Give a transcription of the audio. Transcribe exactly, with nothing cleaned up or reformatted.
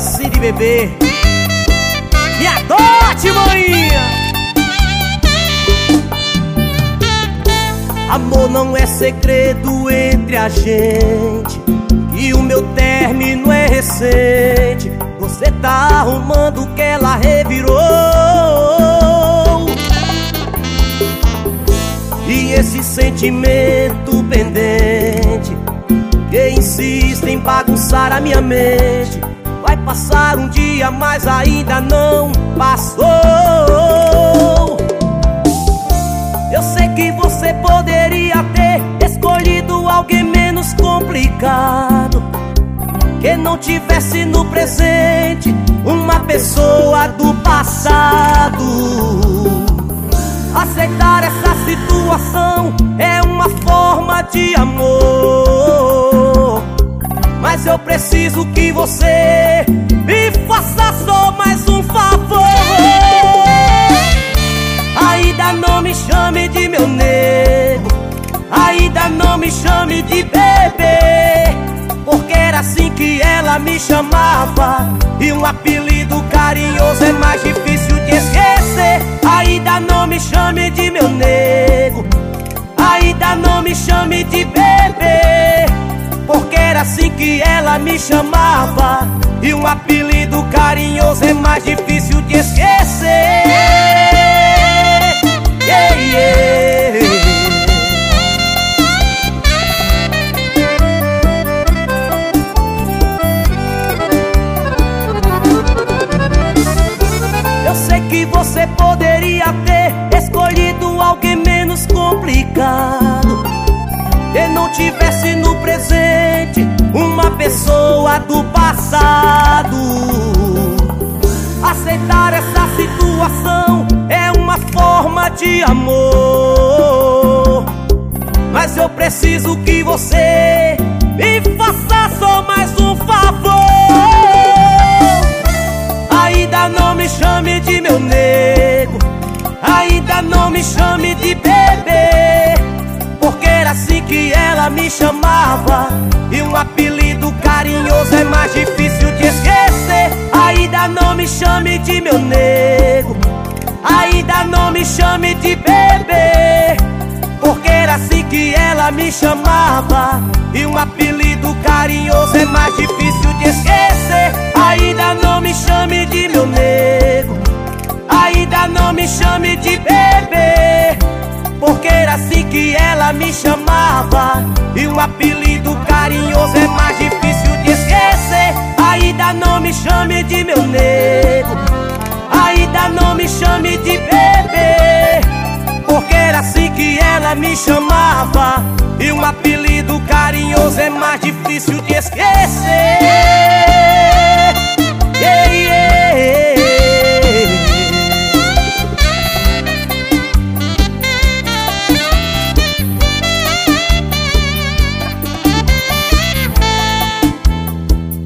assim de bebê. Me adote, maninha. Amor não é segredo entre a gente, e o meu término é recente. Você tá arrumando que ela revirou, e esse sentimento pendente que insiste em bagunçar a minha mente. Vai passar um dia, mas ainda não passou. Eu sei que você poderia ter escolhido alguém menos complicado, que não tivesse no presente uma pessoa do passado. Aceitar essa situação é uma forma de amor, mas eu preciso que você me faça só mais um favor. Ainda não me chame de meu nego, ainda não me chame de bebê, porque era assim que ela me chamava, e um apelido carinhoso é mais difícil de esquecer. Ainda não me chame de meu nego, ainda não me chame de bebê, porque era assim que ela me chamava, e um apelido carinhoso é mais difícil de esquecer. Yeah, yeah. Eu sei que você poderia ter escolhido alguém menos complicado, que não tivesse no presente uma pessoa do passado. Aceitar essa situação é uma forma de amor, mas eu preciso que você me faça só mais um favor. Ainda não me chame de meu nego, ainda não me chame de bebê, porque era assim que ela me chamava, e um apelido carinhoso é mais difícil de esquecer. Ainda não me chame de meu nego, ainda não me chame de bebê, porque era assim que ela me chamava, e um apelido carinhoso é mais difícil de esquecer. Ainda não me chame de meu nego, ainda não me chame de bebê, porque era assim que ela me chamava, e um apelido carinhoso é mais difícil de esquecer. Ainda não me chame de meu nego, ainda não me chame de bebê, porque era assim que ela me chamava, e um apelido carinhoso é mais difícil